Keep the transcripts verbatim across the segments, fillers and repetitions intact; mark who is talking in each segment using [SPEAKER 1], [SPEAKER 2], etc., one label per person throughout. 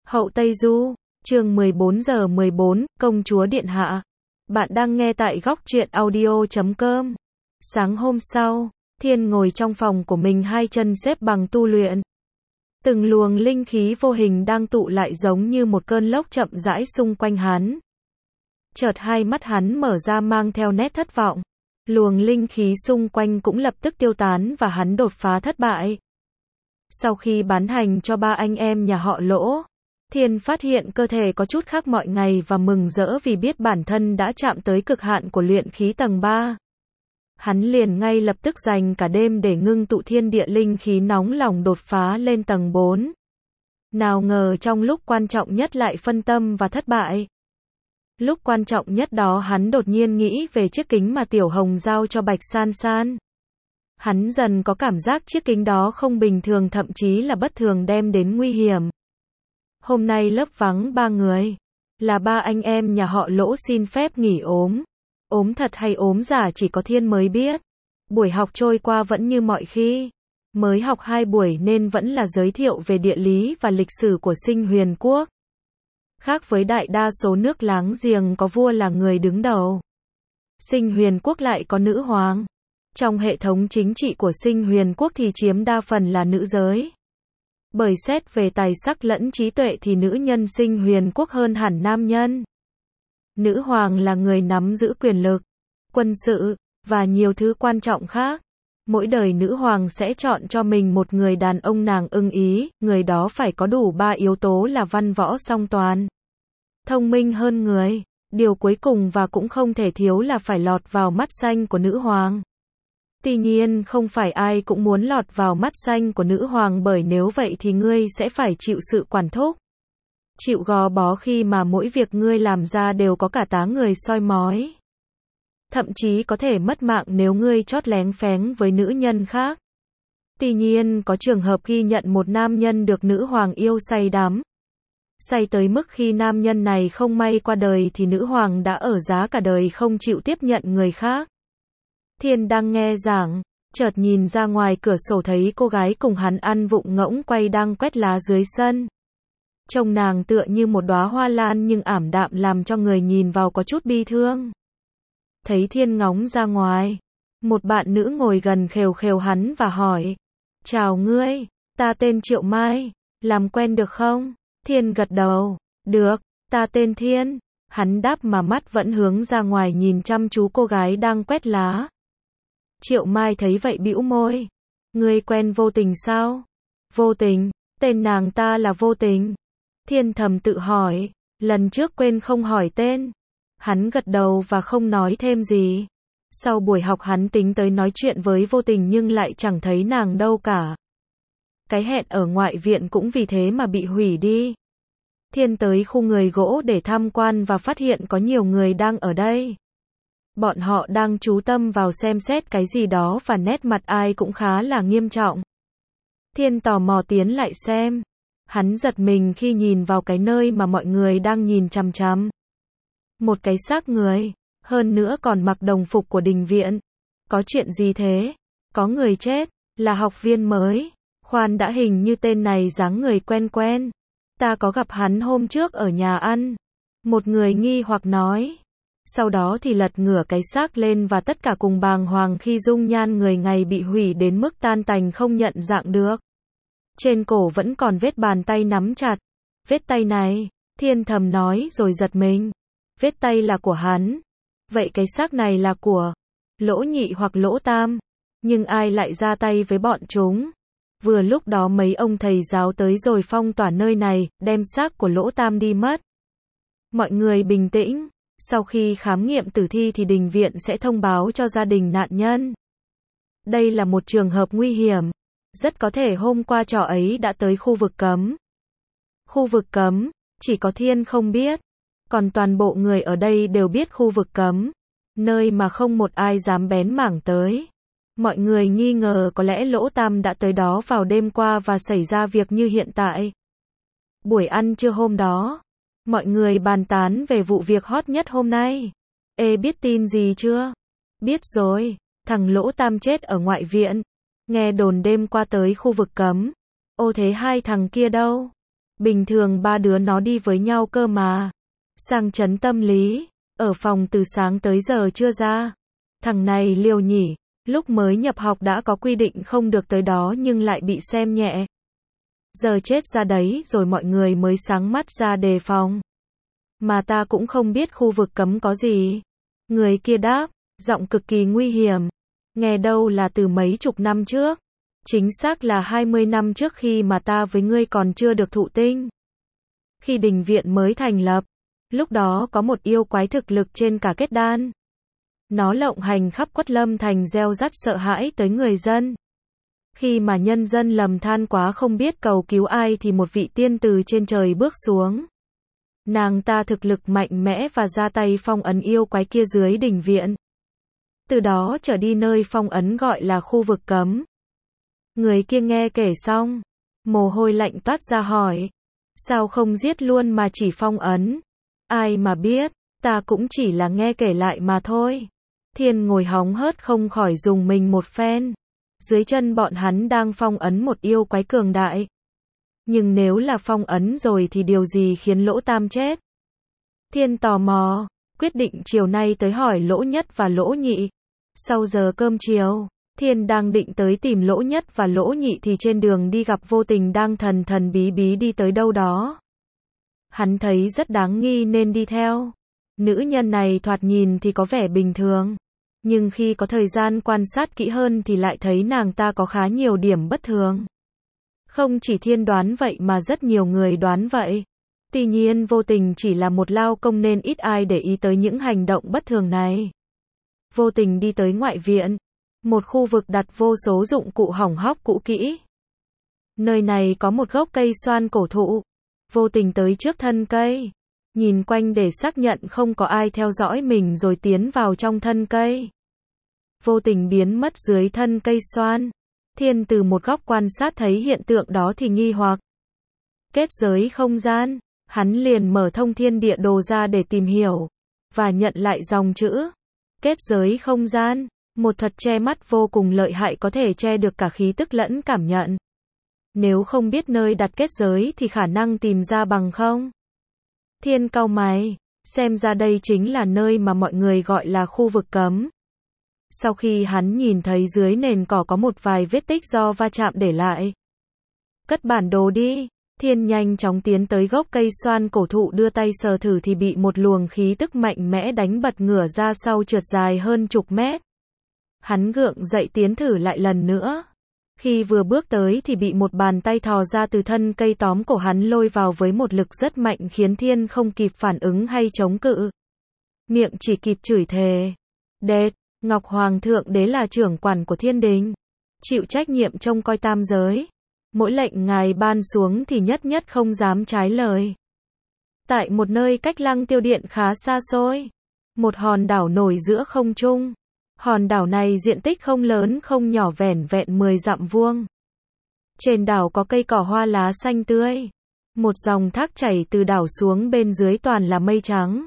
[SPEAKER 1] Hậu Tây Du, chương mười bốn giờ mười bốn, công chúa điện hạ. Bạn đang nghe tại góc truyện audio chấm com. Sáng hôm sau, Thiên ngồi trong phòng của mình hai chân xếp bằng tu luyện. Từng luồng linh khí vô hình đang tụ lại giống như một cơn lốc chậm rãi xung quanh hắn. Chợt hai mắt hắn mở ra mang theo nét thất vọng. Luồng linh khí xung quanh cũng lập tức tiêu tán và hắn đột phá thất bại. Sau khi bán hành cho ba anh em nhà họ Lỗ, Thiên phát hiện cơ thể có chút khác mọi ngày và mừng rỡ vì biết bản thân đã chạm tới cực hạn của luyện khí tầng ba. Hắn liền ngay lập tức dành cả đêm để ngưng tụ thiên địa linh khí nóng lòng đột phá lên tầng bốn. Nào ngờ trong lúc quan trọng nhất lại phân tâm và thất bại. Lúc quan trọng nhất đó hắn đột nhiên nghĩ về chiếc kính mà Tiểu Hồng giao cho Bạch San San. Hắn dần có cảm giác chiếc kính đó không bình thường, thậm chí là bất thường, đem đến nguy hiểm. Hôm nay lớp vắng ba người. Là ba anh em nhà họ Lỗ xin phép nghỉ ốm. Ốm thật hay ốm giả chỉ có Thiên mới biết. Buổi học trôi qua vẫn như mọi khi. Mới học hai buổi nên vẫn là giới thiệu về địa lý và lịch sử của Sinh Huyền Quốc. Khác với đại đa số nước láng giềng có vua là người đứng đầu, Sinh Huyền Quốc lại có nữ hoàng. Trong hệ thống chính trị của Sinh Huyền Quốc thì chiếm đa phần là nữ giới. Bởi xét về tài sắc lẫn trí tuệ thì nữ nhân Sinh Huyền Quốc hơn hẳn nam nhân. Nữ hoàng là người nắm giữ quyền lực, quân sự, và nhiều thứ quan trọng khác. Mỗi đời nữ hoàng sẽ chọn cho mình một người đàn ông nàng ưng ý, người đó phải có đủ ba yếu tố là văn võ song toàn, thông minh hơn người. Điều cuối cùng và cũng không thể thiếu là phải lọt vào mắt xanh của nữ hoàng. Tuy nhiên không phải ai cũng muốn lọt vào mắt xanh của nữ hoàng, bởi nếu vậy thì ngươi sẽ phải chịu sự quản thúc, chịu gò bó khi mà mỗi việc ngươi làm ra đều có cả tá người soi mói. Thậm chí có thể mất mạng nếu ngươi chót léng phéng với nữ nhân khác. Tuy nhiên có trường hợp ghi nhận một nam nhân được nữ hoàng yêu say đắm. Say tới mức khi nam nhân này không may qua đời thì nữ hoàng đã ở giá cả đời không chịu tiếp nhận người khác. Thiên đang nghe giảng, chợt nhìn ra ngoài cửa sổ thấy cô gái cùng hắn ăn vụng ngỗng quay đang quét lá dưới sân. Trông nàng tựa như một đóa hoa lan nhưng ảm đạm làm cho người nhìn vào có chút bi thương. Thấy Thiên ngóng ra ngoài, một bạn nữ ngồi gần khều khều hắn và hỏi: "Chào ngươi, ta tên Triệu Mai, làm quen được không?" Thiên gật đầu: "Được, ta tên Thiên." Hắn đáp mà mắt vẫn hướng ra ngoài nhìn chăm chú cô gái đang quét lá. Triệu Mai thấy vậy bĩu môi: "Ngươi quen Vô Tình sao?" "Vô Tình?" Tên nàng ta là Vô Tình. Thiên thầm tự hỏi, lần trước quên không hỏi tên. Hắn gật đầu và không nói thêm gì. Sau buổi học hắn tính tới nói chuyện với Vô Tình nhưng lại chẳng thấy nàng đâu cả. Cái hẹn ở ngoại viện cũng vì thế mà bị hủy đi. Thiên tới khu người gỗ để tham quan và phát hiện có nhiều người đang ở đây. Bọn họ đang chú tâm vào xem xét cái gì đó và nét mặt ai cũng khá là nghiêm trọng. Thiên tò mò tiến lại xem. Hắn giật mình khi nhìn vào cái nơi mà mọi người đang nhìn chằm chằm. Một cái xác người, hơn nữa còn mặc đồng phục của đình viện. Có chuyện gì thế? Có người chết, là học viên mới. Khoan đã, hình như tên này dáng người quen quen. Ta có gặp hắn hôm trước ở nhà ăn. Một người nghi hoặc nói. Sau đó thì lật ngửa cái xác lên và tất cả cùng bàng hoàng khi dung nhan người này bị hủy đến mức tan tành không nhận dạng được. Trên cổ vẫn còn vết bàn tay nắm chặt. Vết tay này, Thiên thầm nói rồi giật mình. Vết tay là của hắn. Vậy cái xác này là của Lỗ Nhị hoặc Lỗ Tam. Nhưng ai lại ra tay với bọn chúng? Vừa lúc đó mấy ông thầy giáo tới rồi phong tỏa nơi này, đem xác của Lỗ Tam đi mất. Mọi người bình tĩnh. Sau khi khám nghiệm tử thi thì đình viện sẽ thông báo cho gia đình nạn nhân. Đây là một trường hợp nguy hiểm. Rất có thể hôm qua trò ấy đã tới khu vực cấm. Khu vực cấm, chỉ có Thiên không biết. Còn toàn bộ người ở đây đều biết khu vực cấm. Nơi mà không một ai dám bén mảng tới. Mọi người nghi ngờ có lẽ Lỗ Tam đã tới đó vào đêm qua và xảy ra việc như hiện tại. Buổi ăn trưa hôm đó, mọi người bàn tán về vụ việc hot nhất hôm nay. Ê, biết tin gì chưa? Biết rồi, thằng Lỗ Tam chết ở ngoại viện. Nghe đồn đêm qua tới khu vực cấm. Ô, thế hai thằng kia đâu? Bình thường ba đứa nó đi với nhau cơ mà. Sang chấn tâm lý, ở phòng từ sáng tới giờ chưa ra. Thằng này liều nhỉ, lúc mới nhập học đã có quy định không được tới đó nhưng lại bị xem nhẹ. Giờ chết ra đấy rồi mọi người mới sáng mắt ra đề phòng. Mà ta cũng không biết khu vực cấm có gì. Người kia đáp, giọng cực kỳ nguy hiểm. Nghe đâu là từ mấy chục năm trước. Chính xác là hai mươi năm trước khi mà ta với ngươi còn chưa được thụ tinh. Khi đình viện mới thành lập, lúc đó có một yêu quái thực lực trên cả kết đan. Nó lộng hành khắp Quất Lâm thành gieo rắt sợ hãi tới người dân. Khi mà nhân dân lầm than quá không biết cầu cứu ai thì một vị tiên từ trên trời bước xuống. Nàng ta thực lực mạnh mẽ và ra tay phong ấn yêu quái kia dưới đình viện. Từ đó trở đi nơi phong ấn gọi là khu vực cấm. Người kia nghe kể xong, mồ hôi lạnh toát ra hỏi, sao không giết luôn mà chỉ phong ấn? Ai mà biết, ta cũng chỉ là nghe kể lại mà thôi. Thiên ngồi hóng hớt không khỏi dùng mình một phen. Dưới chân bọn hắn đang phong ấn một yêu quái cường đại. Nhưng nếu là phong ấn rồi thì điều gì khiến Lỗ Tam chết? Thiên tò mò, quyết định chiều nay tới hỏi Lỗ Nhất và Lỗ Nhị. Sau giờ cơm chiều, Thiên đang định tới tìm Lỗ Nhất và Lỗ Nhị thì trên đường đi gặp Vô Tình đang thần thần bí bí đi tới đâu đó. Hắn thấy rất đáng nghi nên đi theo. Nữ nhân này thoạt nhìn thì có vẻ bình thường. Nhưng khi có thời gian quan sát kỹ hơn thì lại thấy nàng ta có khá nhiều điểm bất thường. Không chỉ Thiên đoán vậy mà rất nhiều người đoán vậy. Tuy nhiên Vô Tình chỉ là một lao công nên ít ai để ý tới những hành động bất thường này. Vô Tình đi tới ngoại viện. Một khu vực đặt vô số dụng cụ hỏng hóc cũ kỹ. Nơi này có một gốc cây xoan cổ thụ. Vô Tình tới trước thân cây. Nhìn quanh để xác nhận không có ai theo dõi mình rồi tiến vào trong thân cây. Vô Tình biến mất dưới thân cây xoan. Thiên từ một góc quan sát thấy hiện tượng đó thì nghi hoặc. Kết giới không gian, hắn liền mở thông thiên địa đồ ra để tìm hiểu. Và nhận lại dòng chữ. Kết giới không gian, một thuật che mắt vô cùng lợi hại có thể che được cả khí tức lẫn cảm nhận. Nếu không biết nơi đặt kết giới thì khả năng tìm ra bằng không. Thiên cau mày, xem ra đây chính là nơi mà mọi người gọi là khu vực cấm. Sau khi hắn nhìn thấy dưới nền cỏ có một vài vết tích do va chạm để lại. Cất bản đồ đi, Thiên nhanh chóng tiến tới gốc cây xoan cổ thụ đưa tay sờ thử thì bị một luồng khí tức mạnh mẽ đánh bật ngửa ra sau trượt dài hơn chục mét. Hắn gượng dậy tiến thử lại lần nữa. Khi vừa bước tới thì bị một bàn tay thò ra từ thân cây tóm cổ hắn lôi vào với một lực rất mạnh khiến Thiên không kịp phản ứng hay chống cự. Miệng chỉ kịp chửi thề. Đệt, Ngọc Hoàng thượng đế là trưởng quản của thiên đình. Chịu trách nhiệm trông coi tam giới. Mỗi lệnh ngài ban xuống thì nhất nhất không dám trái lời. Tại một nơi cách Lăng Tiêu Điện khá xa xôi. Một hòn đảo nổi giữa không trung. Hòn đảo này diện tích không lớn không nhỏ vẻn vẹn mười dặm vuông. Trên đảo có cây cỏ hoa lá xanh tươi. Một dòng thác chảy từ đảo xuống bên dưới toàn là mây trắng.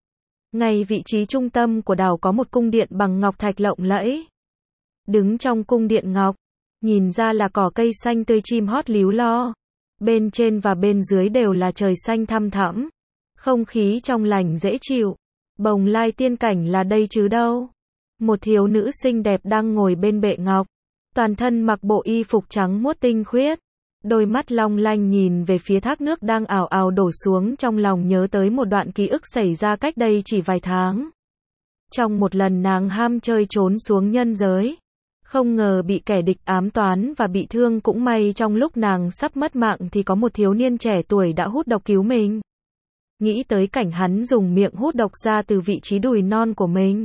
[SPEAKER 1] Ngay vị trí trung tâm của đảo có một cung điện bằng ngọc thạch lộng lẫy. Đứng trong cung điện ngọc, nhìn ra là cỏ cây xanh tươi chim hót líu lo. Bên trên và bên dưới đều là trời xanh thăm thẳm. Không khí trong lành dễ chịu. Bồng lai tiên cảnh là đây chứ đâu. Một thiếu nữ xinh đẹp đang ngồi bên bệ ngọc. Toàn thân mặc bộ y phục trắng muốt tinh khuyết. Đôi mắt long lanh nhìn về phía thác nước đang ào ào đổ xuống, trong lòng nhớ tới một đoạn ký ức xảy ra cách đây chỉ vài tháng. Trong một lần nàng ham chơi trốn xuống nhân giới. Không ngờ bị kẻ địch ám toán và bị thương, cũng may trong lúc nàng sắp mất mạng thì có một thiếu niên trẻ tuổi đã hút độc cứu mình. Nghĩ tới cảnh hắn dùng miệng hút độc ra từ vị trí đùi non của mình.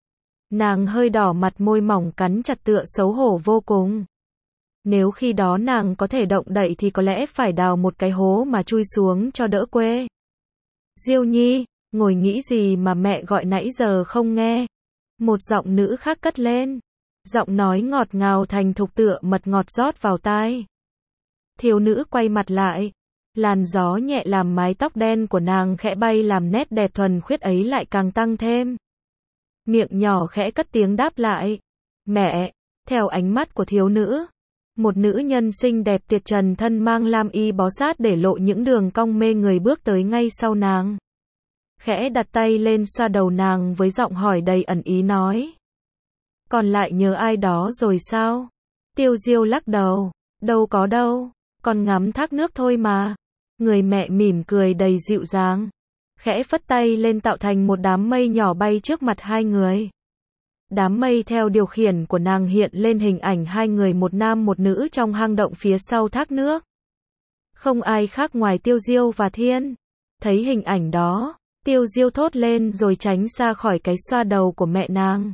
[SPEAKER 1] Nàng hơi đỏ mặt, môi mỏng cắn chặt tựa xấu hổ vô cùng. Nếu khi đó nàng có thể động đậy thì có lẽ phải đào một cái hố mà chui xuống cho đỡ quê. Diêu Nhi, ngồi nghĩ gì mà mẹ gọi nãy giờ không nghe? Một giọng nữ khác cất lên. Giọng nói ngọt ngào thành thục tựa mật ngọt rót vào tai. Thiếu nữ quay mặt lại. Làn gió nhẹ làm mái tóc đen của nàng khẽ bay làm nét đẹp thuần khiết ấy lại càng tăng thêm. Miệng nhỏ khẽ cất tiếng đáp lại. Mẹ, theo ánh mắt của thiếu nữ. Một nữ nhân xinh đẹp tuyệt trần thân mang lam y bó sát để lộ những đường cong mê người bước tới ngay sau nàng. Khẽ đặt tay lên xoa đầu nàng với giọng hỏi đầy ẩn ý nói. Còn lại nhớ ai đó rồi sao? Tiêu Diêu lắc đầu. Đâu có đâu, còn ngắm thác nước thôi mà. Người mẹ mỉm cười đầy dịu dàng. Khẽ phất tay lên tạo thành một đám mây nhỏ bay trước mặt hai người. Đám mây theo điều khiển của nàng hiện lên hình ảnh hai người một nam một nữ trong hang động phía sau thác nước. Không ai khác ngoài Tiêu Diêu và Thiên. Thấy hình ảnh đó, Tiêu Diêu thốt lên rồi tránh xa khỏi cái xoa đầu của mẹ nàng.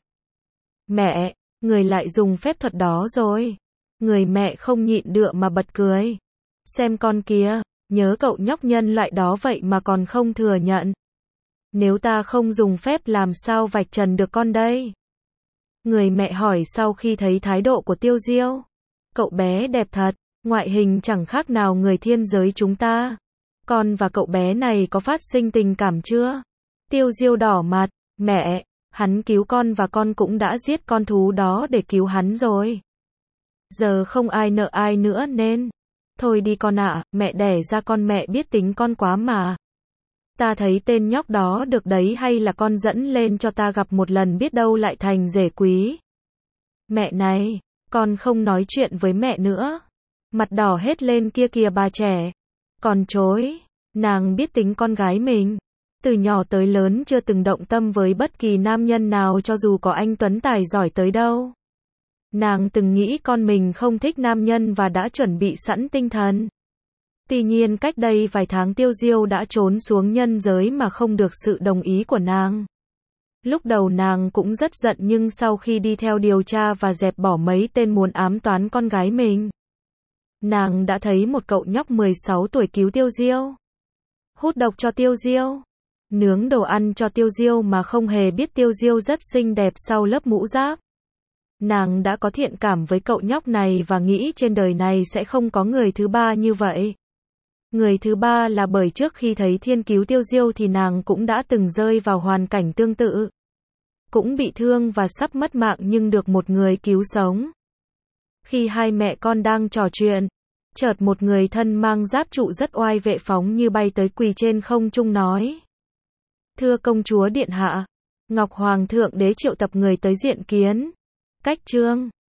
[SPEAKER 1] Mẹ, người lại dùng phép thuật đó rồi. Người mẹ không nhịn được mà bật cười. Xem con kia, nhớ cậu nhóc nhân loại đó vậy mà còn không thừa nhận. Nếu ta không dùng phép làm sao vạch trần được con đây? Người mẹ hỏi sau khi thấy thái độ của Tiêu Diêu. Cậu bé đẹp thật, ngoại hình chẳng khác nào người thiên giới chúng ta. Con và cậu bé này có phát sinh tình cảm chưa? Tiêu Diêu đỏ mặt, mẹ, hắn cứu con và con cũng đã giết con thú đó để cứu hắn rồi. Giờ không ai nợ ai nữa nên. Thôi đi con ạ, mẹ đẻ ra con mẹ biết tính con quá mà. Ta thấy tên nhóc đó được đấy hay là con dẫn lên cho ta gặp một lần biết đâu lại thành rể quý. Mẹ này, con không nói chuyện với mẹ nữa. Mặt đỏ hết lên kia kìa bà trẻ. Còn chối, nàng biết tính con gái mình. Từ nhỏ tới lớn chưa từng động tâm với bất kỳ nam nhân nào cho dù có anh tuấn tài giỏi tới đâu. Nàng từng nghĩ con mình không thích nam nhân và đã chuẩn bị sẵn tinh thần. Tuy nhiên cách đây vài tháng Tiêu Diêu đã trốn xuống nhân giới mà không được sự đồng ý của nàng. Lúc đầu nàng cũng rất giận nhưng sau khi đi theo điều tra và dẹp bỏ mấy tên muốn ám toán con gái mình, nàng đã thấy một cậu nhóc mười sáu tuổi cứu Tiêu Diêu. Hút độc cho Tiêu Diêu. Nướng đồ ăn cho Tiêu Diêu mà không hề biết Tiêu Diêu rất xinh đẹp sau lớp mũ giáp. Nàng đã có thiện cảm với cậu nhóc này và nghĩ trên đời này sẽ không có người thứ ba như vậy. Người thứ ba là bởi trước khi thấy Thiên cứu Tiêu Diêu thì nàng cũng đã từng rơi vào hoàn cảnh tương tự. Cũng bị thương và sắp mất mạng nhưng được một người cứu sống. Khi hai mẹ con đang trò chuyện, chợt một người thân mang giáp trụ rất oai vệ phóng như bay tới quỳ trên không trung nói. Thưa công chúa điện hạ, Ngọc Hoàng thượng đế triệu tập người tới diện kiến. Cách chương